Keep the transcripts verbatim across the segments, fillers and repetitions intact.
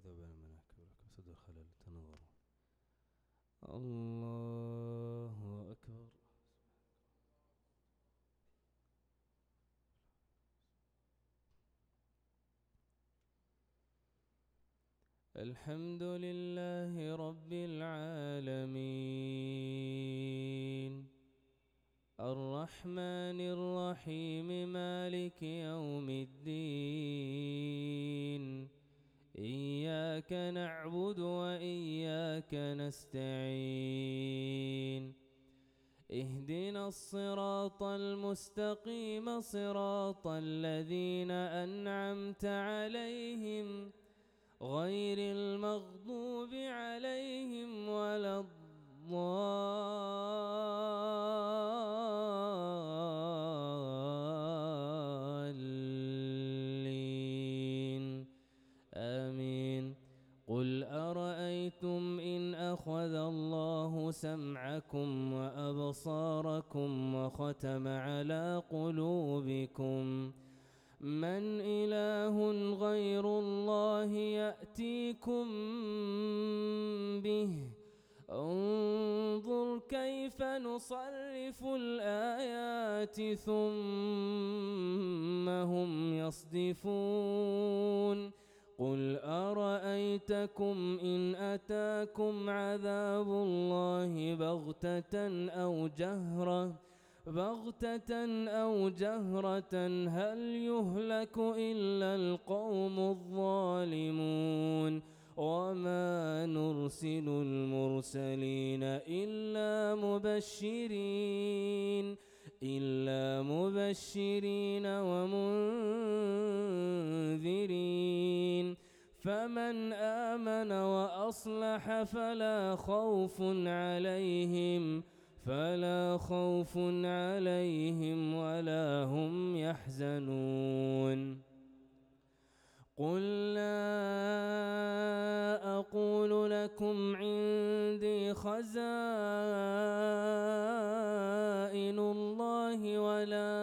وذهب المناكب لك وسد الخلل تنظر. الله أكبر. الحمد لله رب العالمين الرحمن الرحيم مالك يوم الدين إياك نعبد وإياك نستعين اهدنا الصراط المستقيم صراط الذين أنعمت عليهم غير المغضوب عليهم ولا الضالين آمين. قل أرأيتم إن أخذ الله سمعكم وأبصاركم وختم على قلوبكم من إله غير الله يأتيكم به انظر كيف نصرف الآيات ثم هم يصدفون. قل أرأيتكم إن أتاكم عذاب الله بغتة أو جهرة بغتة أو جهرة هل يهلك إلا القوم الظالمون وما نرسل المرسلين إلا مبشرين إلا مبشرين ومنذرين فمن آمن وأصلح فلا خوف عليهم فلا خوف عليهم ولا هم يحزنون. قل لا أقول لكم عندي خزائن الله ولا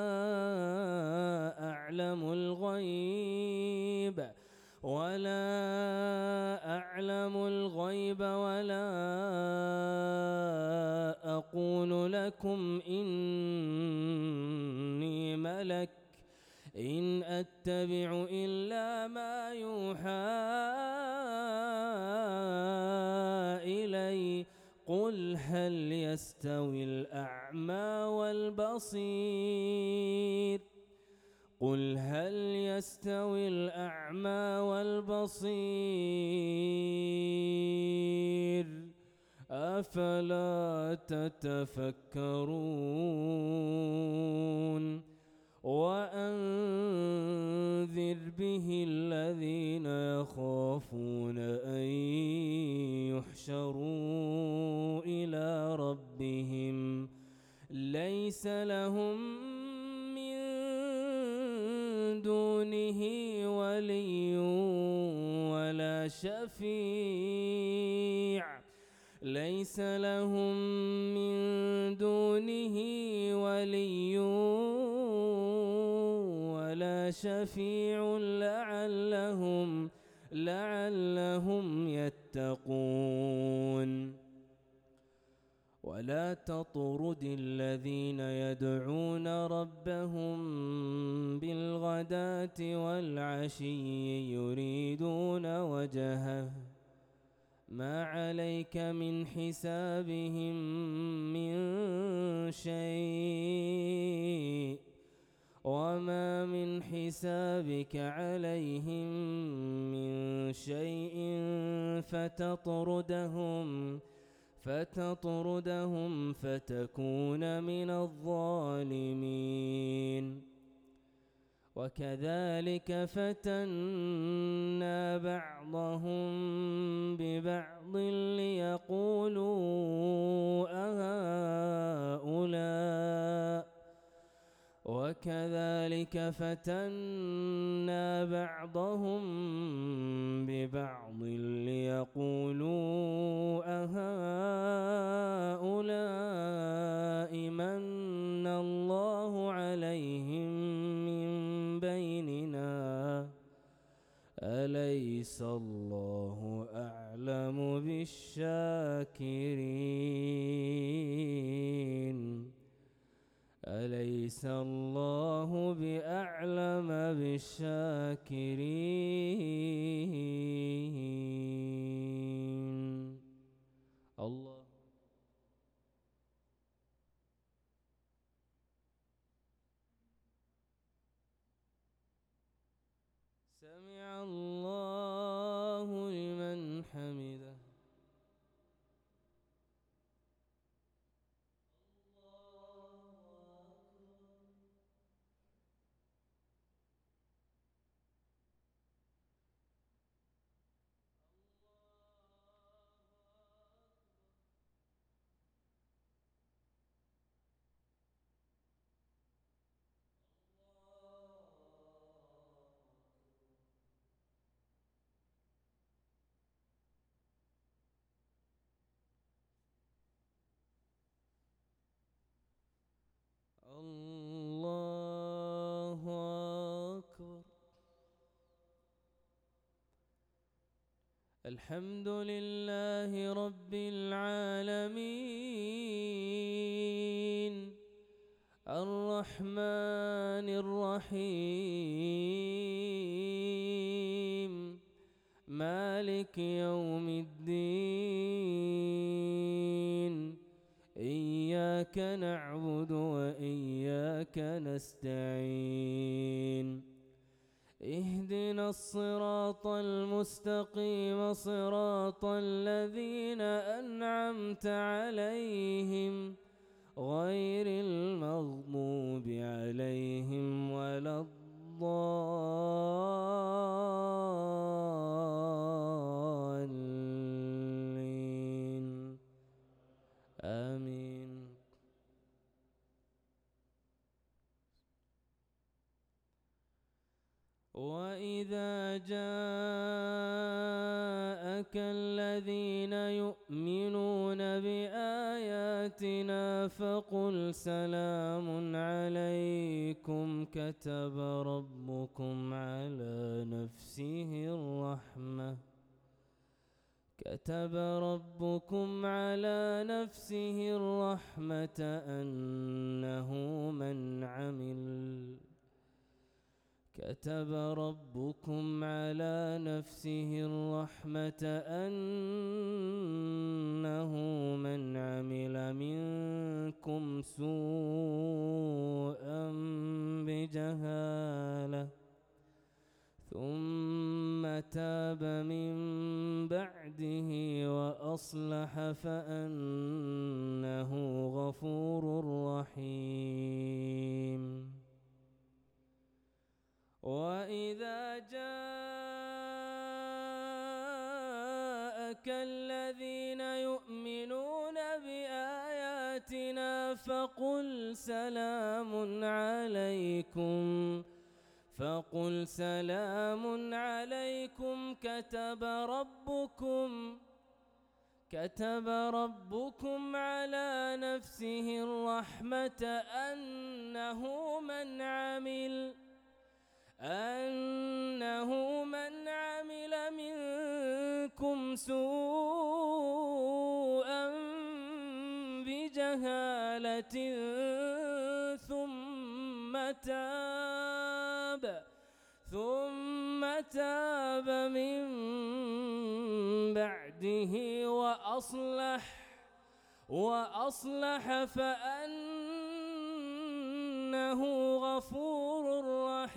أعلم الغيب ولا أعلم الغيب ولا أقول لكم إني ملك إن أتبع إلا ما يوحى إلي. قل هل يستوي الأعمى والبصير قل هل يستوي الأعمى والبصير أفلا تتفكرون. وأنذر به الذين يخافون أن يحشروا إلى ربهم ليس لهم من دونه ولي ولا شفيع ليس لهم من دونه ولي ولا شفيع لعلهم لعلهم يتقون. ولا تطرد الذين يدعون ربهم بالغداة والعشي يريدون وجهه ما عليك من حسابهم من شيء وما من حسابك عليهم من شيء فتطردهم فتطردهم فتكون من الظالمين. وكذلك فتنا بعضهم ببعض ليقولوا أهؤلاء وكذلك فتنا بعضهم ببعض ليقولوا أهؤلاء من الله عليهم من بيننا أليس أليس الله أعلم بالشاكرين أليس الله بأعلم بالشاكرين الله سمع الله لمن حمده الله أكبر. الحمد لله رب العالمين الرحمن الرحيم مالك يوم الدين إياك نعبد وإياك نستعين اهدنا الصراط المستقيم صراط الذين أنعمت عليهم غير المغضوب عليهم ولا الضالين آمين. وإذا جاءك الذين يؤمنون بآياتنا فقل سلام عليكم كتب ربكم على نفسه الرحمة كتب ربكم على نفسه الرحمة أنه من عمل كتب ربكم على نفسه الرحمة أنه من عمل منكم سوءا بجهالة ثم تاب من بعده وأصلح فأنه غفور رحيم. وإذا جاءك الذين يؤمنون بآياتنا فقل سلام عليكم فقل سلام عليكم كتب ربكم كتب ربكم على نفسه الرحمة أنه من عمل أنه من عمل منكم سوءا بجهالة ثم تاب ثم تاب من بعده وأصلح وأصلح فأنه غفور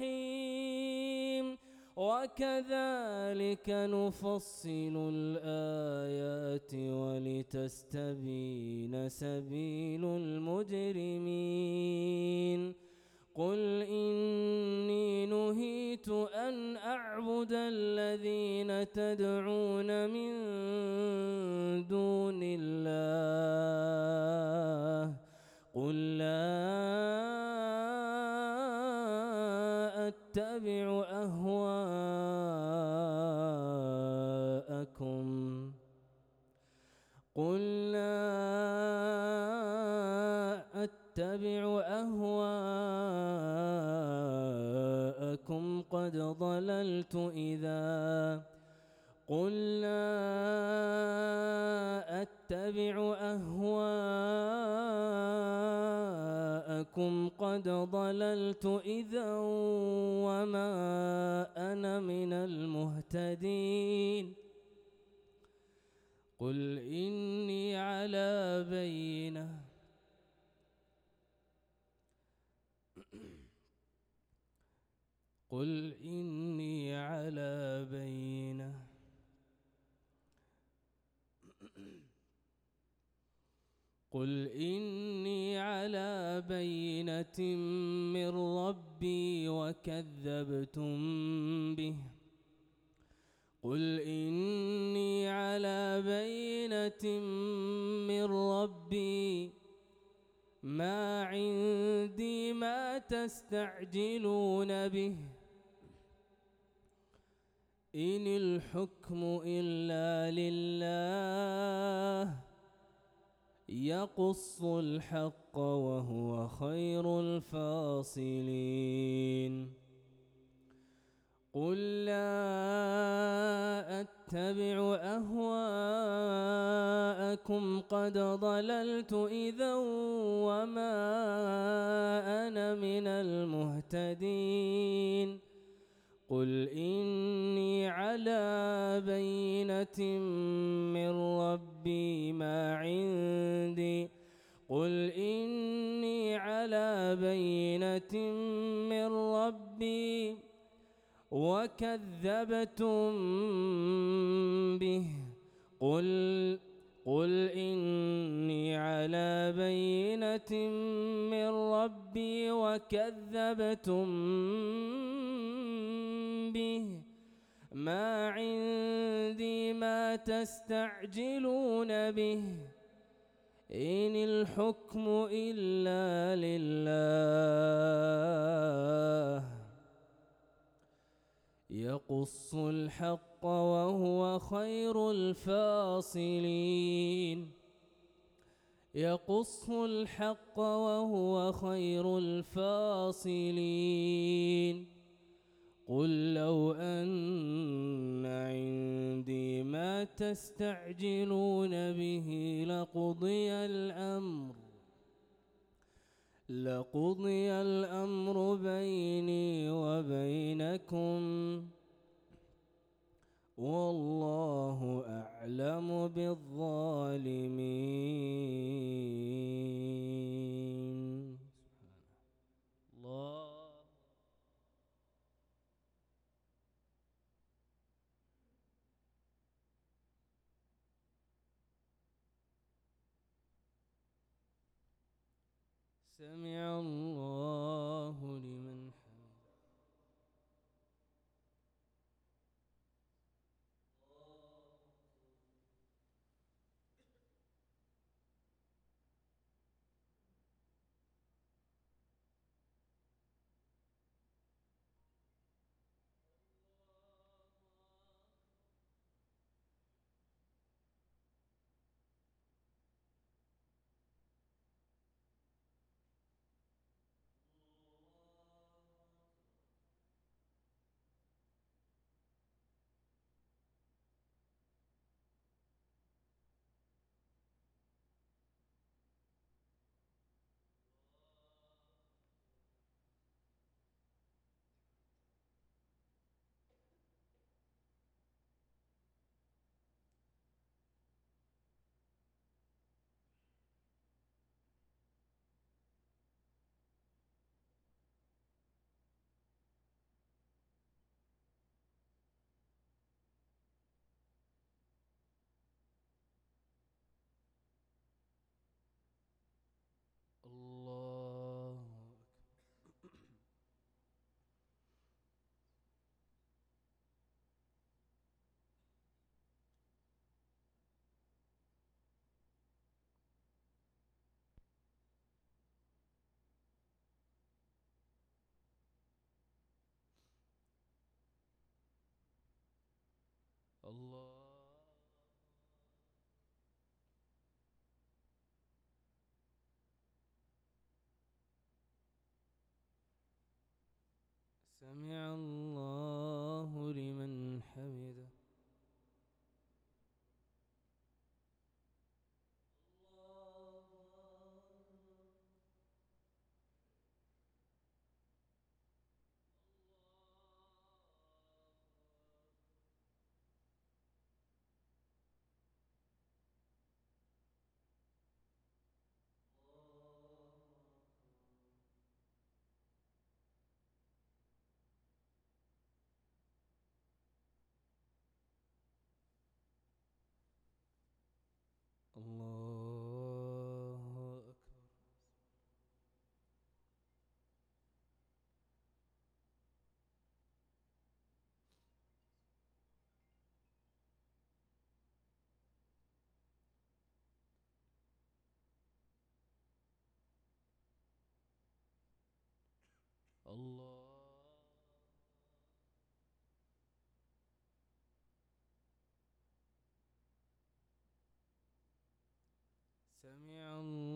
رحيم. وكذلك نفصل الآيات ولتستبين سبيل المجرمين. قل إني نهيت أن أعبد الذين تدعون من دون الله قل لا أتبع أهواءكم قل لا أتبع أهواءكم قد ضللت إذا قل لا أتبع أهواءكم قد ضللت إذا وما أنا من المهتدين. قل إني على بينة قل إني على بينة قل إني على بينة من ربي وكذبتم به قل إني على بينة من ربي ما عندي ما تستعجلون به إن الحكم إلا لله يقص الحق وهو خير الفاصلين. قل لا أتبع أهواءكم قد ضللت إذا وما أنا من المهتدين. قل إني على بينة من ربي ما عندي قل إني على بينة من ربي وكذبتم به قل قل إني على بينة من ربي وكذبتم به ما عندي ما تستعجلون به إن الحكم إلا لله يقص الحق وهو خير الفاصلين. يقص الحق وهو خير الفاصلين. قل لو أن عندي ما تستعجلون به لقضي الأمر لقضي الأمر بيني وبينكم والله أعلم بالظالمين. الله سمع الله لمن حمده. الله الله سمع الله لمن حمده. الله أكبر. الله. سمع الله